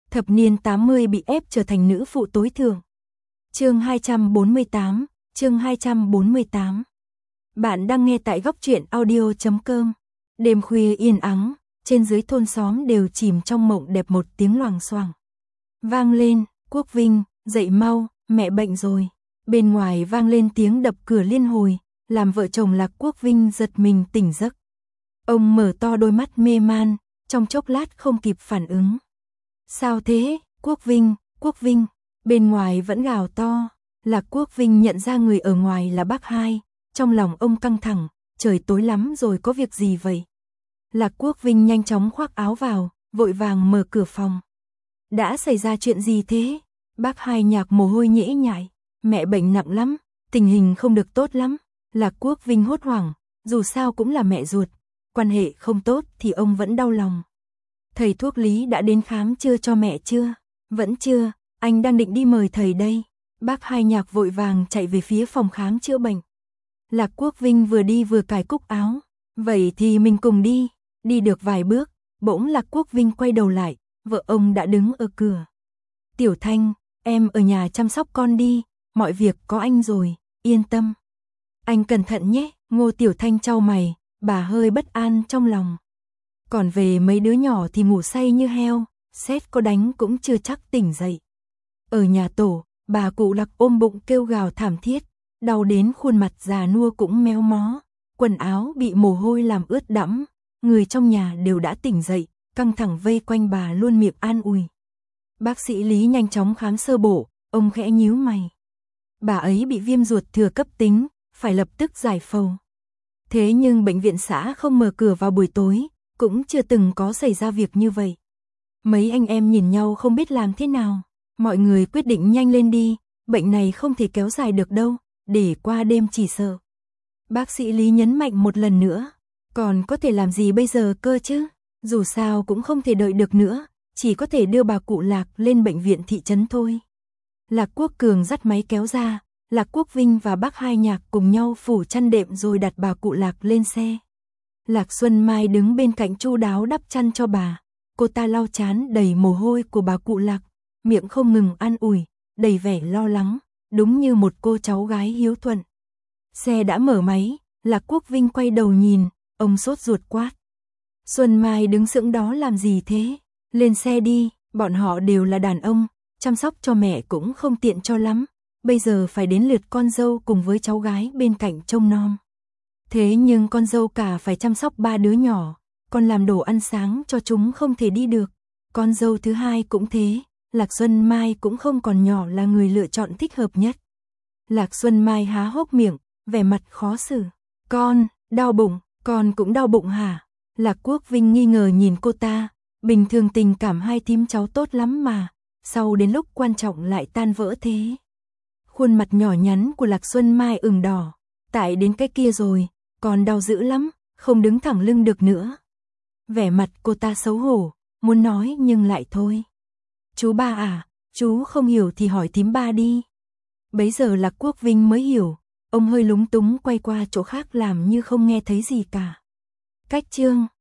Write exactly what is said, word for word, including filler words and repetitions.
thập niên tám mươi bị ép trở thành nữ phụ tối thượng. Chương hai trăm bốn mươi tám, chương hai trăm bốn mươi tám. Bạn đang nghe tại góc truyện audio chấm com. Đêm khuya yên ắng, trên dưới thôn xóm đều chìm trong mộng đẹp, một tiếng loằng xoằng vang lên, Quốc Vinh, dậy mau, mẹ bệnh rồi. Bên ngoài vang lên tiếng đập cửa liên hồi, làm vợ chồng Lạc Quốc Vinh giật mình tỉnh giấc. Ông mở to đôi mắt mê man, trong chốc lát không kịp phản ứng. Sao thế, Quốc Vinh, Quốc Vinh, bên ngoài vẫn gào to. Lạc Quốc Vinh nhận ra người ở ngoài là bác hai, trong lòng ông căng thẳng, trời tối lắm rồi, có việc gì vậy? Lạc Quốc Vinh nhanh chóng khoác áo vào, vội vàng mở cửa phòng. Đã xảy ra chuyện gì thế? Bác hai nhạc mồ hôi nhễ nhại. Mẹ bệnh nặng lắm, tình hình không được tốt lắm. Lạc Quốc Vinh hốt hoảng, dù sao cũng là mẹ ruột, quan hệ không tốt thì ông vẫn đau lòng. Thầy thuốc Lý đã đến khám chưa cho mẹ chưa? Vẫn chưa, anh đang định đi mời thầy đây. Bác hai nhạc vội vàng chạy về phía phòng khám chữa bệnh. Lạc Quốc Vinh vừa đi vừa cài cúc áo. Vậy thì mình cùng đi. Đi được vài bước, bỗng Lạc Quốc Vinh quay đầu lại, vợ ông đã đứng ở cửa. Tiểu Thanh, em ở nhà chăm sóc con đi, mọi việc có anh rồi, yên tâm. Anh cẩn thận nhé. Ngô Tiểu Thanh chau mày, bà hơi bất an trong lòng. Còn về mấy đứa nhỏ thì ngủ say như heo, sét có đánh cũng chưa chắc tỉnh dậy. Ở nhà tổ, bà cụ Lạc ôm bụng kêu gào thảm thiết, đau đến khuôn mặt già nua cũng méo mó, quần áo bị mồ hôi làm ướt đẫm, người trong nhà đều đã tỉnh dậy, căng thẳng vây quanh bà luôn miệng an ủi. Bác sĩ Lý nhanh chóng khám sơ bộ, ông khẽ nhíu mày. Bà ấy bị viêm ruột thừa cấp tính, phải lập tức giải phẫu. Thế nhưng bệnh viện xã không mở cửa vào buổi tối, cũng chưa từng có xảy ra việc như vậy. Mấy anh em nhìn nhau không biết làm thế nào, mọi người quyết định nhanh lên đi, bệnh này không thể kéo dài được đâu, để qua đêm chỉ sợ. Bác sĩ Lý nhấn mạnh một lần nữa, còn có thể làm gì bây giờ cơ chứ, dù sao cũng không thể đợi được nữa, chỉ có thể đưa bà cụ Lạc lên bệnh viện thị trấn thôi. Lạc Quốc Cường dắt máy kéo ra, Lạc Quốc Vinh và bác hai nhạc cùng nhau phủ chăn đệm rồi đặt bà cụ Lạc lên xe. Lạc Xuân Mai đứng bên cạnh chu đáo đắp chăn cho bà, cô ta lau chán đầy mồ hôi của bà cụ Lạc, miệng không ngừng an ủi, đầy vẻ lo lắng, đúng như một cô cháu gái hiếu thuận. Xe đã mở máy, Lạc Quốc Vinh quay đầu nhìn, ông sốt ruột quát. Xuân Mai đứng sững đó làm gì thế? Lên xe đi, bọn họ đều là đàn ông, chăm sóc cho mẹ cũng không tiện cho lắm, bây giờ phải đến lượt con dâu cùng với cháu gái bên cạnh trông nom. Thế nhưng con dâu cả phải chăm sóc ba đứa nhỏ, còn làm đồ ăn sáng cho chúng không thể đi được. Con dâu thứ hai cũng thế, Lạc Xuân Mai cũng không còn nhỏ là người lựa chọn thích hợp nhất. Lạc Xuân Mai há hốc miệng, vẻ mặt khó xử. Con, đau bụng, con cũng đau bụng hả? Lạc Quốc Vinh nghi ngờ nhìn cô ta, bình thường tình cảm hai thím cháu tốt lắm mà, sau đến lúc quan trọng lại tan vỡ thế. Khuôn mặt nhỏ nhắn của Lạc Xuân Mai ửng đỏ, tại đến cái kia rồi, còn đau dữ lắm, không đứng thẳng lưng được nữa. Vẻ mặt cô ta xấu hổ, muốn nói nhưng lại thôi. Chú ba à, chú không hiểu thì hỏi thím ba đi. Bấy giờ Lạc Quốc Vinh mới hiểu, ông hơi lúng túng quay qua chỗ khác làm như không nghe thấy gì cả. Cách chương